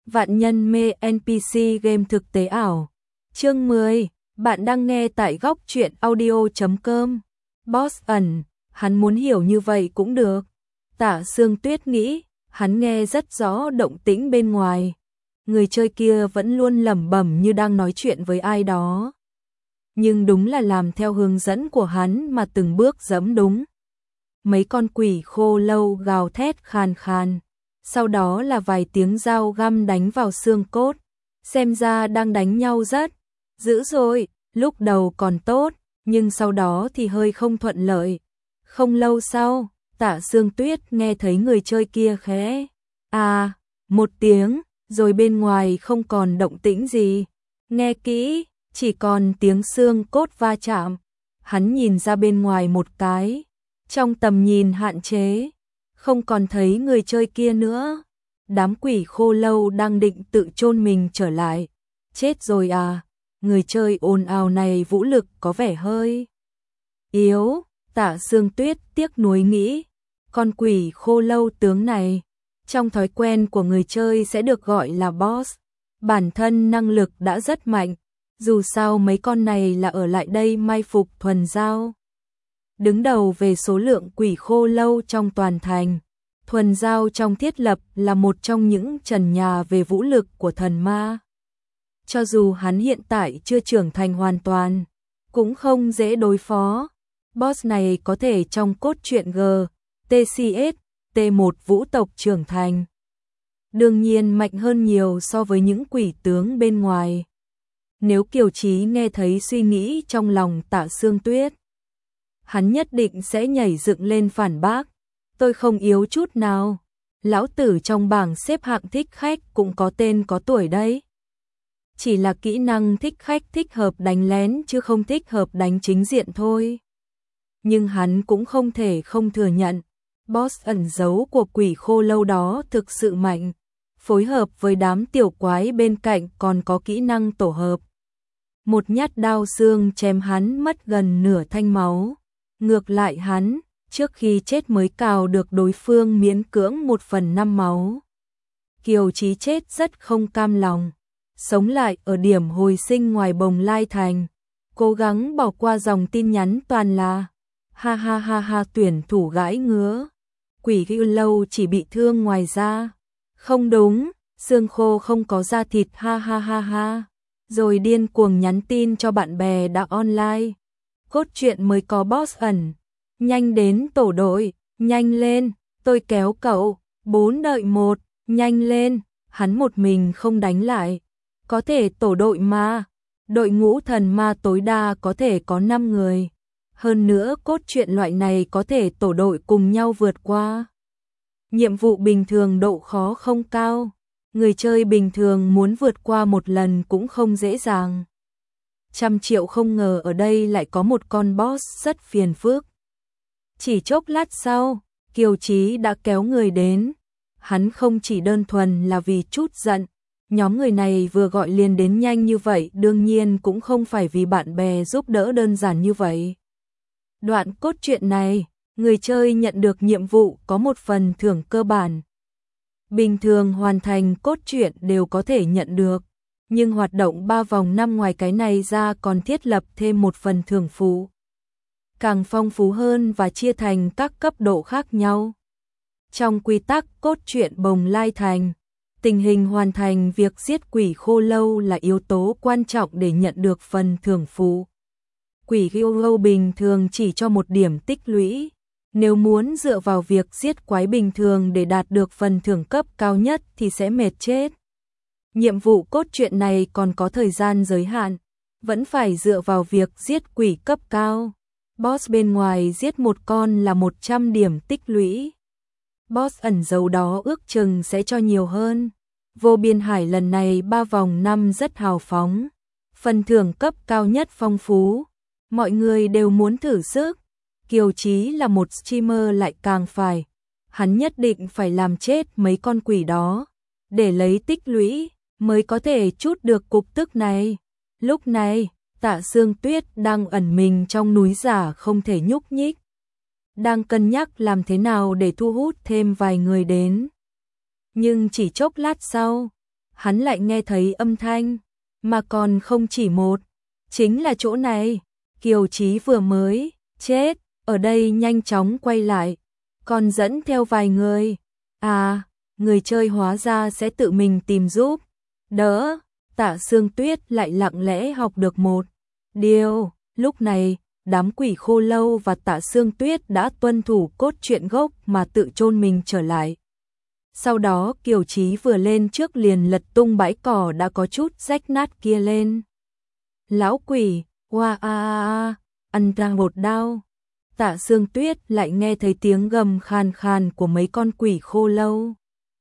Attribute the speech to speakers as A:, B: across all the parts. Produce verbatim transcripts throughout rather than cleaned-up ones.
A: Vạn nhân mê en pê xê game thực tế ảo. Chương mười, bạn đang nghe tại góc truyện audio chấm com. Boss ẩn, hắn muốn hiểu như vậy cũng được. Tạ Sương Tuyết nghĩ, hắn nghe rất rõ động tĩnh bên ngoài. Người chơi kia vẫn luôn lẩm bẩm như đang nói chuyện với ai đó. Nhưng đúng là làm theo hướng dẫn của hắn mà từng bước dẫm đúng. Mấy con quỷ khô lâu gào thét khàn khàn. Sau đó là vài tiếng dao găm đánh vào xương cốt. Xem ra đang đánh nhau rất dữ dội, lúc đầu còn tốt, nhưng sau đó thì hơi không thuận lợi. Không lâu sau, Tạ Sương Tuyết nghe thấy người chơi kia khẽ à, một tiếng, rồi bên ngoài không còn động tĩnh gì. Nghe kỹ, chỉ còn tiếng xương cốt va chạm. Hắn nhìn ra bên ngoài một cái, trong tầm nhìn hạn chế, không còn thấy người chơi kia nữa. Đám quỷ khô lâu đang định tự chôn mình trở lại. Chết rồi à, người chơi ồn ào này vũ lực có vẻ hơi yếu. Tạ Sương Tuyết tiếc nuối nghĩ, con quỷ khô lâu tướng này, trong thói quen của người chơi sẽ được gọi là boss. Bản thân năng lực đã rất mạnh, dù sao mấy con này là ở lại đây mai phục thuần giao. Đứng đầu về số lượng quỷ khô lâu trong toàn thành, thuần giao trong thiết lập là một trong những trần nhà về vũ lực của thần ma. Cho dù hắn hiện tại chưa trưởng thành hoàn toàn, cũng không dễ đối phó. Boss này có thể trong cốt truyện G, tê xê ét, T một vũ tộc trưởng thành. Đương nhiên mạnh hơn nhiều so với những quỷ tướng bên ngoài. Nếu Kiều Chí nghe thấy suy nghĩ trong lòng Tạ Sương Tuyết, hắn nhất định sẽ nhảy dựng lên phản bác. Tôi không yếu chút nào. Lão tử trong bảng xếp hạng thích khách cũng có tên có tuổi đấy. Chỉ là kỹ năng thích khách thích hợp đánh lén chứ không thích hợp đánh chính diện thôi. Nhưng hắn cũng không thể không thừa nhận, boss ẩn giấu của quỷ khô lâu đó thực sự mạnh. Phối hợp với đám tiểu quái bên cạnh còn có kỹ năng tổ hợp. Một nhát đao xương chém hắn mất gần nửa thanh máu. Ngược lại hắn, trước khi chết mới cào được đối phương miễn cưỡng một phần năm máu. Kiều Chí chết rất không cam lòng. Sống lại ở điểm hồi sinh ngoài Bồng Lai Thành. Cố gắng bỏ qua dòng tin nhắn toàn là ha ha ha ha tuyển thủ gãi ngứa. Quỷ ghiu lâu chỉ bị thương ngoài da. Không đúng, xương khô không có da thịt ha ha ha ha. Rồi điên cuồng nhắn tin cho bạn bè đã online. Cốt truyện mới có boss ẩn. Nhanh đến tổ đội, nhanh lên, tôi kéo cậu, bốn đợi một, nhanh lên, hắn một mình không đánh lại. Có thể tổ đội mà, đội ngũ thần ma tối đa có thể có năm người. Hơn nữa cốt truyện loại này có thể tổ đội cùng nhau vượt qua. Nhiệm vụ bình thường độ khó không cao, người chơi bình thường muốn vượt qua một lần cũng không dễ dàng. Trăm triệu không ngờ ở đây lại có một con boss rất phiền phức. Chỉ chốc lát sau, Kiều Chí đã kéo người đến. Hắn không chỉ đơn thuần là vì chút giận, nhóm người này vừa gọi liền đến nhanh như vậy đương nhiên cũng không phải vì bạn bè giúp đỡ đơn giản như vậy. Đoạn cốt truyện này, người chơi nhận được nhiệm vụ có một phần thưởng cơ bản. Bình thường hoàn thành cốt truyện đều có thể nhận được, nhưng hoạt động ba vòng năm ngoài cái này ra còn thiết lập thêm một phần thưởng phụ. Càng phong phú hơn và chia thành các cấp độ khác nhau. Trong quy tắc cốt truyện Bồng Lai Thành, tình hình hoàn thành việc giết quỷ khô lâu là yếu tố quan trọng để nhận được phần thưởng phụ. Quỷ khô lâu bình thường chỉ cho một điểm tích lũy. Nếu muốn dựa vào việc giết quái bình thường để đạt được phần thưởng cấp cao nhất thì sẽ mệt chết. Nhiệm vụ cốt truyện này còn có thời gian giới hạn, vẫn phải dựa vào việc giết quỷ cấp cao. Boss bên ngoài giết một con là một trăm điểm tích lũy. Boss ẩn giấu đó ước chừng sẽ cho nhiều hơn. Vô Biên Hải lần này ba vòng năm rất hào phóng. Phần thưởng cấp cao nhất phong phú. Mọi người đều muốn thử sức. Kiều Chí là một streamer lại càng phải. Hắn nhất định phải làm chết mấy con quỷ đó. Để lấy tích lũy mới có thể trút được cục tức này. Lúc này, Tạ Sương Tuyết đang ẩn mình trong núi giả không thể nhúc nhích. Đang cân nhắc làm thế nào để thu hút thêm vài người đến. Nhưng chỉ chốc lát sau, hắn lại nghe thấy âm thanh, mà còn không chỉ một, chính là chỗ này. Kiều Chí vừa mới chết, ở đây nhanh chóng quay lại, còn dẫn theo vài người. À, người chơi hóa ra sẽ tự mình tìm giúp. Đỡ, Tạ Sương Tuyết lại lặng lẽ học được một điều. Lúc này, đám quỷ khô lâu và Tạ Sương Tuyết đã tuân thủ cốt truyện gốc mà tự chôn mình trở lại. Sau đó Kiều Chí vừa lên trước liền lật tung bãi cỏ đã có chút rách nát kia lên. Lão quỷ, oa a a a, ăn ra một đao. Tạ Sương Tuyết lại nghe thấy tiếng gầm khàn khàn của mấy con quỷ khô lâu,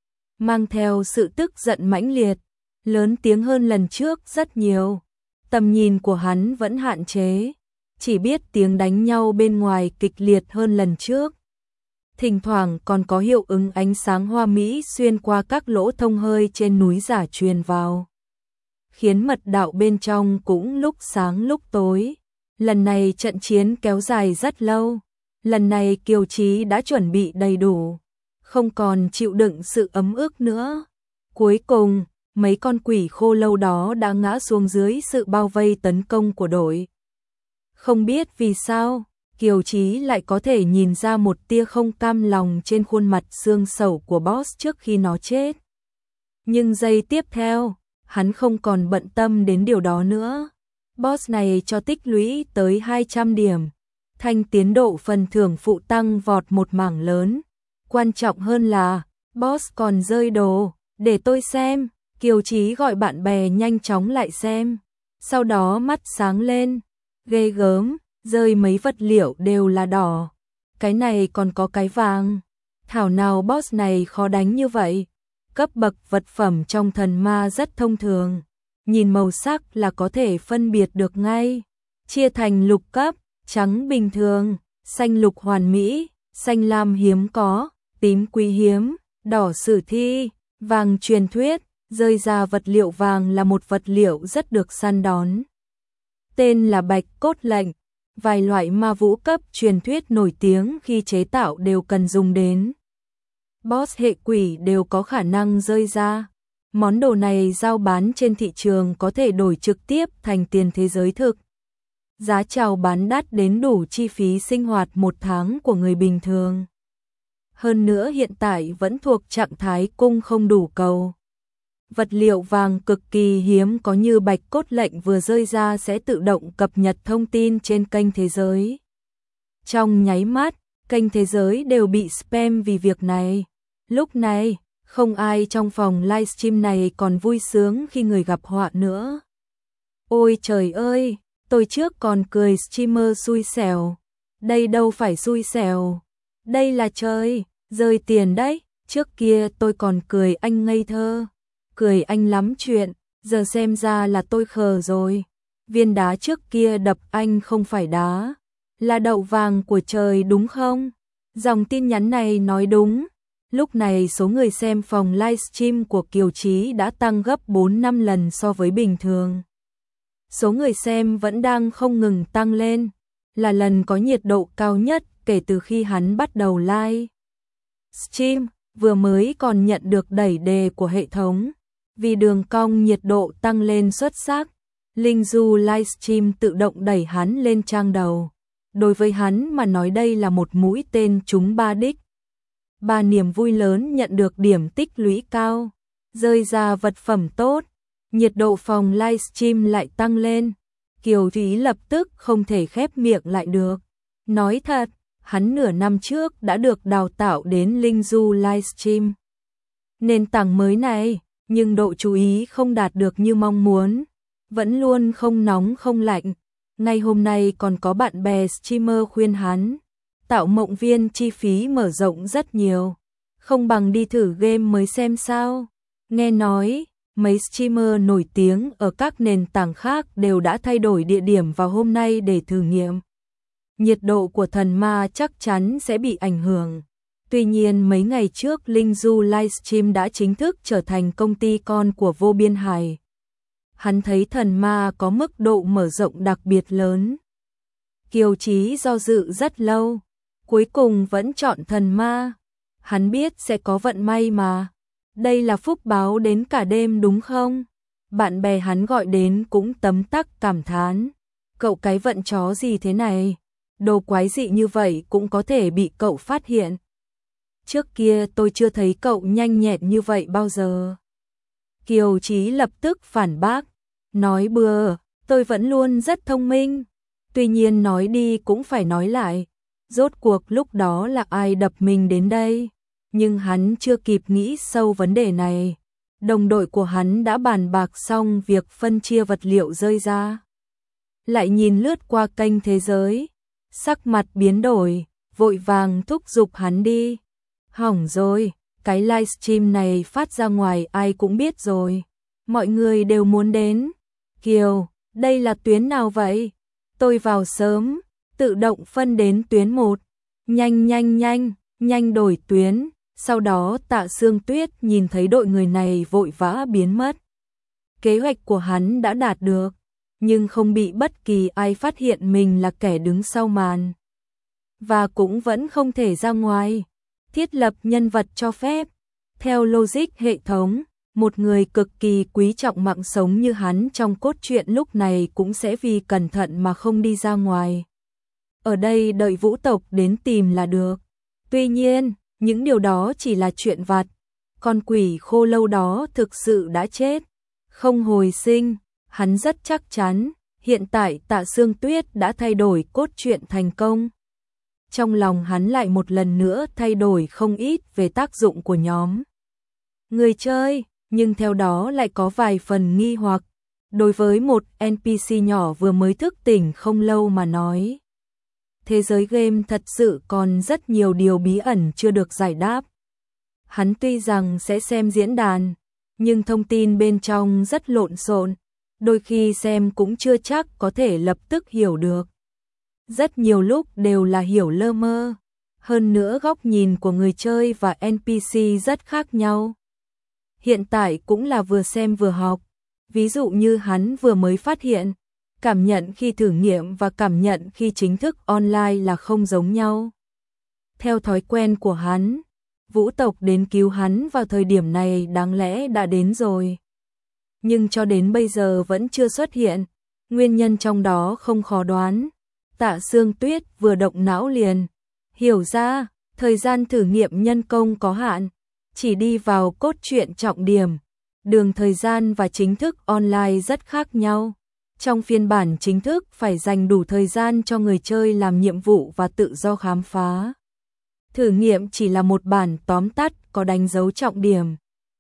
A: mang theo sự tức giận mãnh liệt, lớn tiếng hơn lần trước rất nhiều. Tầm nhìn của hắn vẫn hạn chế, chỉ biết tiếng đánh nhau bên ngoài kịch liệt hơn lần trước. Thỉnh thoảng còn có hiệu ứng ánh sáng hoa mỹ xuyên qua các lỗ thông hơi trên núi giả truyền vào, khiến mật đạo bên trong cũng lúc sáng lúc tối. Lần này trận chiến kéo dài rất lâu, lần này Kiều Chí đã chuẩn bị đầy đủ, không còn chịu đựng sự ấm ức nữa. Cuối cùng, mấy con quỷ khô lâu đó đã ngã xuống dưới sự bao vây tấn công của đội. Không biết vì sao, Kiều Chí lại có thể nhìn ra một tia không cam lòng trên khuôn mặt xương sầu của boss trước khi nó chết. Nhưng giây tiếp theo, hắn không còn bận tâm đến điều đó nữa. Boss này cho tích lũy tới hai trăm điểm, thanh tiến độ phần thưởng phụ tăng vọt một mảng lớn. Quan trọng hơn là, boss còn rơi đồ, để tôi xem. Kiều Chí gọi bạn bè nhanh chóng lại xem, sau đó mắt sáng lên, ghê gớm, rơi mấy vật liệu đều là đỏ, cái này còn có cái vàng. Thảo nào boss này khó đánh như vậy. Cấp bậc vật phẩm trong thần ma rất thông thường, nhìn màu sắc là có thể phân biệt được ngay, chia thành lục cấp, trắng bình thường, xanh lục hoàn mỹ, xanh lam hiếm có, tím quý hiếm, đỏ sử thi, vàng truyền thuyết. Rơi ra vật liệu vàng là một vật liệu rất được săn đón, tên là bạch cốt lệnh. Vài loại ma vũ cấp truyền thuyết nổi tiếng khi chế tạo đều cần dùng đến boss hệ quỷ đều có khả năng rơi ra. Món đồ này giao bán trên thị trường có thể đổi trực tiếp thành tiền thế giới thực, giá chào bán đắt đến đủ chi phí sinh hoạt một tháng của người bình thường. Hơn nữa hiện tại vẫn thuộc trạng thái cung không đủ cầu. Vật liệu vàng cực kỳ hiếm có như bạch cốt lệnh vừa rơi ra sẽ tự động cập nhật thông tin trên kênh thế giới. Trong nháy mắt, kênh thế giới đều bị spam vì việc này. Lúc này, không ai trong phòng livestream này còn vui sướng khi người gặp họa nữa. Ôi trời ơi, tôi trước còn cười streamer xui xẻo. Đây đâu phải xui xẻo, đây là trời, rơi tiền đấy. Trước kia tôi còn cười anh ngây thơ, cười anh lắm chuyện, giờ xem ra là tôi khờ rồi. Viên đá trước kia đập anh không phải đá, là đậu vàng của trời đúng không? Dòng tin nhắn này nói đúng. Lúc này số người xem phòng livestream của Kiều Chí đã tăng gấp bốn năm lần so với bình thường. Số người xem vẫn đang không ngừng tăng lên, là lần có nhiệt độ cao nhất kể từ khi hắn bắt đầu live stream, vừa mới còn nhận được đẩy đề của hệ thống. Vì đường cong nhiệt độ tăng lên xuất sắc, Linh Du livestream tự động đẩy hắn lên trang đầu. Đối với hắn mà nói đây là một mũi tên trúng ba đích. Ba niềm vui lớn nhận được điểm tích lũy cao, rơi ra vật phẩm tốt, nhiệt độ phòng livestream lại tăng lên. Kiều Thúy lập tức không thể khép miệng lại được. Nói thật, hắn nửa năm trước đã được đào tạo đến Linh Du livestream. Nền tảng mới này, nhưng độ chú ý không đạt được như mong muốn, vẫn luôn không nóng không lạnh. Ngay hôm nay còn có bạn bè streamer khuyên hắn, tạo mộng viên chi phí mở rộng rất nhiều, không bằng đi thử game mới xem sao. Nghe nói, mấy streamer nổi tiếng ở các nền tảng khác đều đã thay đổi địa điểm vào hôm nay để thử nghiệm. Nhiệt độ của thần ma chắc chắn sẽ bị ảnh hưởng. Tuy nhiên mấy ngày trước Linh Du livestream đã chính thức trở thành công ty con của Vô Biên Hải. Hắn thấy thần ma có mức độ mở rộng đặc biệt lớn. Kiều Chí do dự rất lâu, cuối cùng vẫn chọn thần ma. Hắn biết sẽ có vận may mà. Đây là phúc báo đến cả đêm đúng không? Bạn bè hắn gọi đến cũng tấm tắc cảm thán. Cậu cái vận chó gì thế này? Đồ quái dị như vậy cũng có thể bị cậu phát hiện. Trước kia tôi chưa thấy cậu nhanh nhẹn như vậy bao giờ. Kiều Chí lập tức phản bác. Nói bừa, tôi vẫn luôn rất thông minh. Tuy nhiên nói đi cũng phải nói lại. Rốt cuộc lúc đó là ai đập mình đến đây? Nhưng hắn chưa kịp nghĩ sâu vấn đề này. Đồng đội của hắn đã bàn bạc xong việc phân chia vật liệu rơi ra. Lại nhìn lướt qua kênh thế giới. Sắc mặt biến đổi, vội vàng thúc giục hắn đi. Hỏng rồi, cái livestream này phát ra ngoài ai cũng biết rồi. Mọi người đều muốn đến. Kiều, đây là tuyến nào vậy? Tôi vào sớm, tự động phân đến tuyến một. Nhanh nhanh nhanh, nhanh đổi tuyến. Sau đó Tạ Sương Tuyết nhìn thấy đội người này vội vã biến mất. Kế hoạch của hắn đã đạt được, nhưng không bị bất kỳ ai phát hiện mình là kẻ đứng sau màn. Và cũng vẫn không thể ra ngoài. Thiết lập nhân vật cho phép. Theo logic hệ thống, một người cực kỳ quý trọng mạng sống như hắn trong cốt truyện lúc này cũng sẽ vì cẩn thận mà không đi ra ngoài. Ở đây đợi Vũ tộc đến tìm là được. Tuy nhiên, những điều đó chỉ là chuyện vặt. Con quỷ khô lâu đó thực sự đã chết, không hồi sinh. Hắn rất chắc chắn, hiện tại Tạ Sương Tuyết đã thay đổi cốt truyện thành công. Trong lòng hắn lại một lần nữa thay đổi không ít về tác dụng của nhóm người chơi, nhưng theo đó lại có vài phần nghi hoặc. Đối với một en pê xê nhỏ vừa mới thức tỉnh không lâu mà nói, thế giới game thật sự còn rất nhiều điều bí ẩn chưa được giải đáp. Hắn tuy rằng sẽ xem diễn đàn, nhưng thông tin bên trong rất lộn xộn, đôi khi xem cũng chưa chắc có thể lập tức hiểu được. Rất nhiều lúc đều là hiểu lơ mơ. Hơn nữa góc nhìn của người chơi và en pê xê rất khác nhau. Hiện tại cũng là vừa xem vừa học. Ví dụ như hắn vừa mới phát hiện, cảm nhận khi thử nghiệm và cảm nhận khi chính thức online là không giống nhau. Theo thói quen của hắn, Vũ tộc đến cứu hắn vào thời điểm này đáng lẽ đã đến rồi. Nhưng cho đến bây giờ vẫn chưa xuất hiện, nguyên nhân trong đó không khó đoán. Tạ Sương Tuyết vừa động não liền, hiểu ra, thời gian thử nghiệm nhân công có hạn, chỉ đi vào cốt truyện trọng điểm. Đường thời gian và chính thức online rất khác nhau. Trong phiên bản chính thức phải dành đủ thời gian cho người chơi làm nhiệm vụ và tự do khám phá. Thử nghiệm chỉ là một bản tóm tắt có đánh dấu trọng điểm.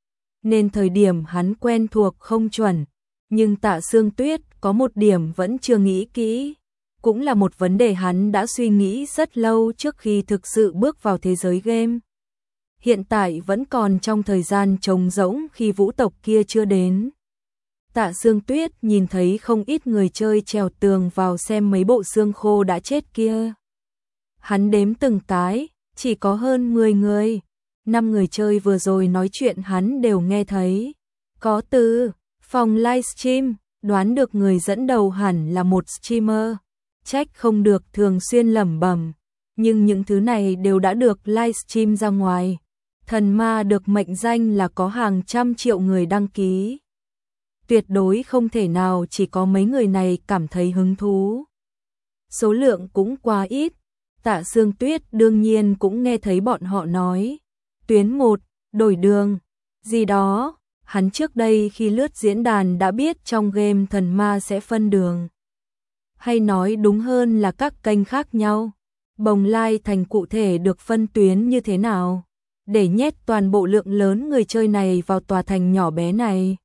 A: Nên thời điểm hắn quen thuộc không chuẩn, nhưng Tạ Sương Tuyết có một điểm vẫn chưa nghĩ kỹ. Cũng là một vấn đề hắn đã suy nghĩ rất lâu trước khi thực sự bước vào thế giới game. Hiện tại vẫn còn trong thời gian trống rỗng khi Vũ tộc kia chưa đến. Tạ Sương Tuyết nhìn thấy không ít người chơi trèo tường vào xem mấy bộ xương khô đã chết kia. Hắn đếm từng cái, chỉ có hơn mười người. Năm người chơi vừa rồi nói chuyện hắn đều nghe thấy. Có từ phòng livestream, đoán được người dẫn đầu hẳn là một streamer. Trách không được thường xuyên lẩm bẩm, nhưng những thứ này đều đã được livestream ra ngoài. Thần ma được mệnh danh là có hàng trăm triệu người đăng ký. Tuyệt đối không thể nào chỉ có mấy người này cảm thấy hứng thú. Số lượng cũng quá ít. Tạ Sương Tuyết đương nhiên cũng nghe thấy bọn họ nói. Tuyến một, đổi đường, gì đó. Hắn trước đây khi lướt diễn đàn đã biết trong game thần ma sẽ phân đường. Hay nói đúng hơn là các kênh khác nhau. Bồng lai thành cụ thể được phân tuyến như thế nào, để nhét toàn bộ lượng lớn người chơi này vào tòa thành nhỏ bé này.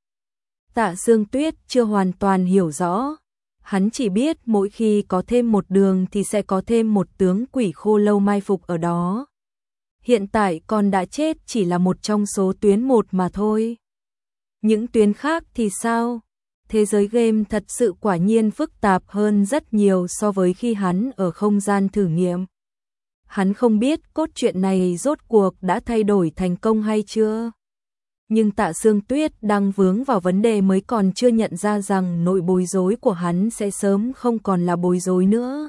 A: Tạ Sương Tuyết chưa hoàn toàn hiểu rõ. Hắn chỉ biết mỗi khi có thêm một đường thì sẽ có thêm một tướng quỷ khô lâu mai phục ở đó. Hiện tại con đã chết chỉ là một trong số tuyến một mà thôi. Những tuyến khác thì sao? Thế giới game thật sự quả nhiên phức tạp hơn rất nhiều so với khi hắn ở không gian thử nghiệm. Hắn không biết cốt truyện này rốt cuộc đã thay đổi thành công hay chưa. Nhưng Tạ Sương Tuyết đang vướng vào vấn đề mới còn chưa nhận ra rằng nội bối rối của hắn sẽ sớm không còn là bối rối nữa.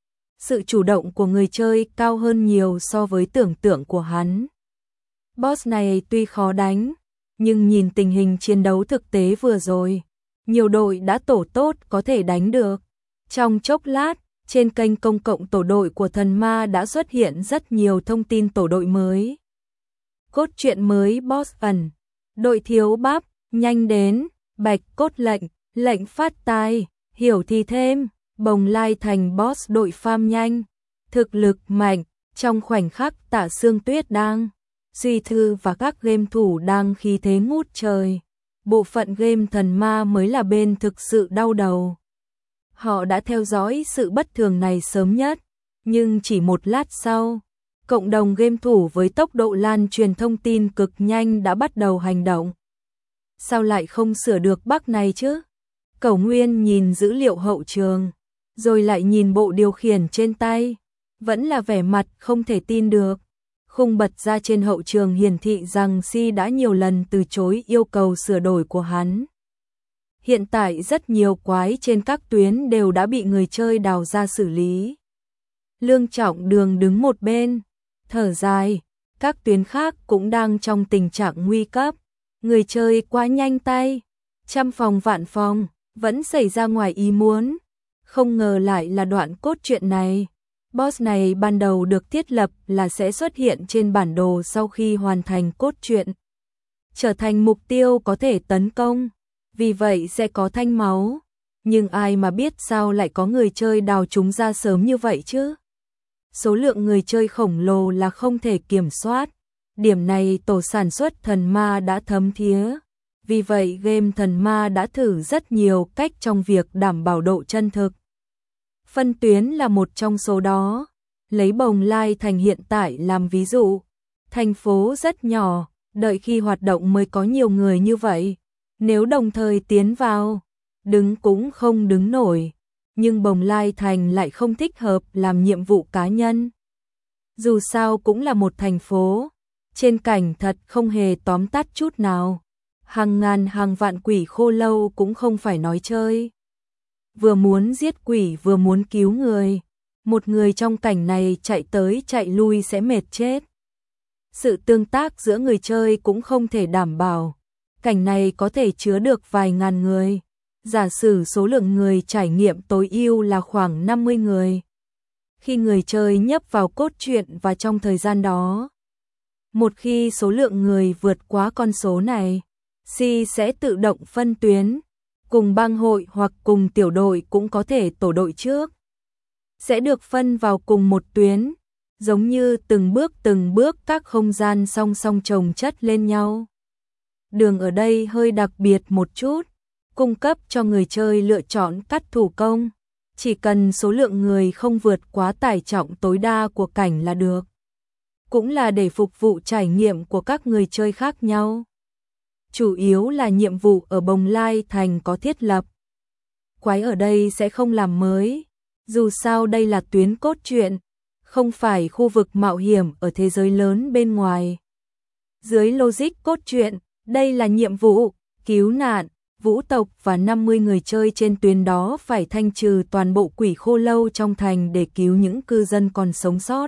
A: Sự chủ động của người chơi cao hơn nhiều so với tưởng tượng của hắn. Boss này tuy khó đánh, nhưng nhìn tình hình chiến đấu thực tế vừa rồi, nhiều đội đã tổ tốt có thể đánh được. Trong chốc lát, trên kênh công cộng tổ đội của thần ma đã xuất hiện rất nhiều thông tin tổ đội mới. Cốt truyện mới boss ẩn, đội thiếu bắp, nhanh đến, bạch cốt lệnh, lệnh phát tai, hiểu thì thêm, bồng lai thành boss đội farm nhanh, thực lực mạnh, trong khoảnh khắc Tạ Sương Tuyết đang, Duy Thư và các game thủ đang khí thế ngút trời. Bộ phận game thần ma mới là bên thực sự đau đầu. Họ đã theo dõi sự bất thường này sớm nhất, nhưng chỉ một lát sau, cộng đồng game thủ với tốc độ lan truyền thông tin cực nhanh đã bắt đầu hành động. Sao lại không sửa được bug này chứ? Cẩu Nguyên nhìn dữ liệu hậu trường, rồi lại nhìn bộ điều khiển trên tay, vẫn là vẻ mặt không thể tin được. Khung bật ra trên hậu trường hiển thị rằng Si đã nhiều lần từ chối yêu cầu sửa đổi của hắn. Hiện tại rất nhiều quái trên các tuyến đều đã bị người chơi đào ra xử lý. Lương Trọng Đường đứng một bên, thở dài, các tuyến khác cũng đang trong tình trạng nguy cấp. Người chơi quá nhanh tay, trăm phòng vạn phòng, vẫn xảy ra ngoài ý muốn. Không ngờ lại là đoạn cốt truyện này. Boss này ban đầu được thiết lập là sẽ xuất hiện trên bản đồ sau khi hoàn thành cốt truyện, trở thành mục tiêu có thể tấn công, vì vậy sẽ có thanh máu. Nhưng ai mà biết sao lại có người chơi đào chúng ra sớm như vậy chứ? Số lượng người chơi khổng lồ là không thể kiểm soát. Điểm này tổ sản xuất thần ma đã thấm thía. Vì vậy game thần ma đã thử rất nhiều cách trong việc đảm bảo độ chân thực. Phân tuyến là một trong số đó. Lấy Bồng Lai thành hiện tại làm ví dụ. Thành phố rất nhỏ, đợi khi hoạt động mới có nhiều người như vậy. Nếu đồng thời tiến vào, đứng cũng không đứng nổi. Nhưng Bồng Lai thành lại không thích hợp làm nhiệm vụ cá nhân. Dù sao cũng là một thành phố, trên cảnh thật không hề tóm tắt chút nào. Hàng ngàn hàng vạn quỷ khô lâu cũng không phải nói chơi. Vừa muốn giết quỷ vừa muốn cứu người. Một người trong cảnh này chạy tới chạy lui sẽ mệt chết. Sự tương tác giữa người chơi cũng không thể đảm bảo. Cảnh này có thể chứa được vài ngàn người. Giả sử số lượng người trải nghiệm tối ưu là khoảng năm mươi người. Khi người chơi nhấp vào cốt truyện và trong thời gian đó, một khi số lượng người vượt quá con số này, Si sẽ tự động phân tuyến, cùng bang hội hoặc cùng tiểu đội cũng có thể tổ đội trước. Sẽ được phân vào cùng một tuyến, giống như từng bước từng bước các không gian song song chồng chất lên nhau. Đường ở đây hơi đặc biệt một chút, cung cấp cho người chơi lựa chọn cắt thủ công. Chỉ cần số lượng người không vượt quá tải trọng tối đa của cảnh là được. Cũng là để phục vụ trải nghiệm của các người chơi khác nhau. Chủ yếu là nhiệm vụ ở Bồng Lai thành có thiết lập. Quái ở đây sẽ không làm mới. Dù sao đây là tuyến cốt truyện, không phải khu vực mạo hiểm ở thế giới lớn bên ngoài. Dưới logic cốt truyện, đây là nhiệm vụ, cứu nạn. Vũ tộc và năm mươi người chơi trên tuyến đó phải thanh trừ toàn bộ quỷ khô lâu trong thành để cứu những cư dân còn sống sót.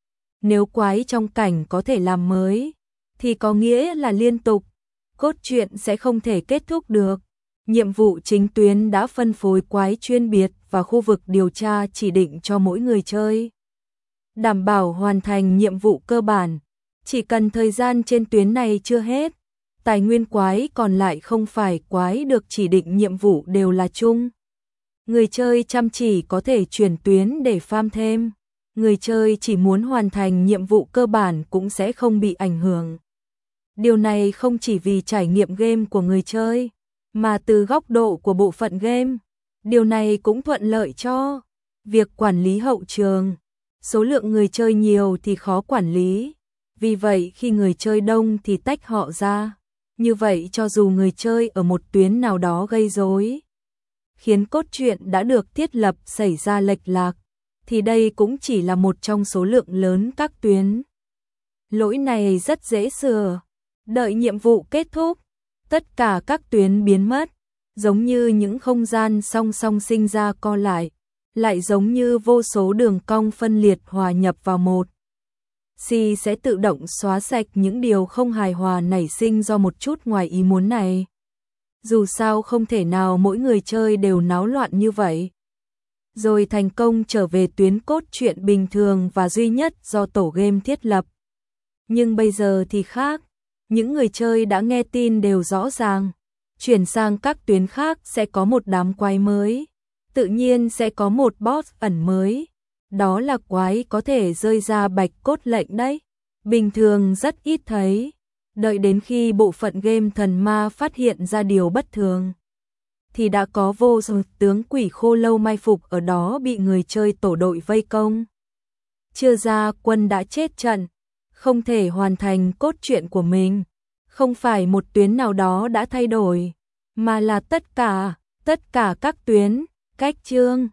A: Nếu quái trong cảnh có thể làm mới, thì có nghĩa là liên tục, cốt truyện sẽ không thể kết thúc được. Nhiệm vụ chính tuyến đã phân phối quái chuyên biệt và khu vực điều tra chỉ định cho mỗi người chơi. Đảm bảo hoàn thành nhiệm vụ cơ bản, chỉ cần thời gian trên tuyến này chưa hết. Tài nguyên quái còn lại không phải quái được chỉ định nhiệm vụ đều là chung. Người chơi chăm chỉ có thể chuyển tuyến để farm thêm. Người chơi chỉ muốn hoàn thành nhiệm vụ cơ bản cũng sẽ không bị ảnh hưởng. Điều này không chỉ vì trải nghiệm game của người chơi, mà từ góc độ của bộ phận game. Điều này cũng thuận lợi cho việc quản lý hậu trường. Số lượng người chơi nhiều thì khó quản lý. Vì vậy khi người chơi đông thì tách họ ra. Như vậy cho dù người chơi ở một tuyến nào đó gây rối, khiến cốt truyện đã được thiết lập xảy ra lệch lạc, thì đây cũng chỉ là một trong số lượng lớn các tuyến. Lỗi này rất dễ sửa. Đợi nhiệm vụ kết thúc, tất cả các tuyến biến mất, giống như những không gian song song sinh ra co lại, lại giống như vô số đường cong phân liệt hòa nhập vào một. Si sẽ tự động xóa sạch những điều không hài hòa nảy sinh do một chút ngoài ý muốn này. Dù sao không thể nào mỗi người chơi đều náo loạn như vậy. Rồi thành công trở về tuyến cốt truyện bình thường và duy nhất do tổ game thiết lập. Nhưng bây giờ thì khác, những người chơi đã nghe tin đều rõ ràng, chuyển sang các tuyến khác sẽ có một đám quái mới, tự nhiên sẽ có một boss ẩn mới, đó là quái có thể rơi ra bạch cốt lệnh đấy, bình thường rất ít thấy, đợi đến khi bộ phận game thần ma phát hiện ra điều bất thường, thì đã có vô số tướng quỷ khô lâu mai phục ở đó bị người chơi tổ đội vây công. Chưa ra quân đã chết trận, không thể hoàn thành cốt truyện của mình, không phải một tuyến nào đó đã thay đổi, mà là tất cả, tất cả các tuyến, cách chương,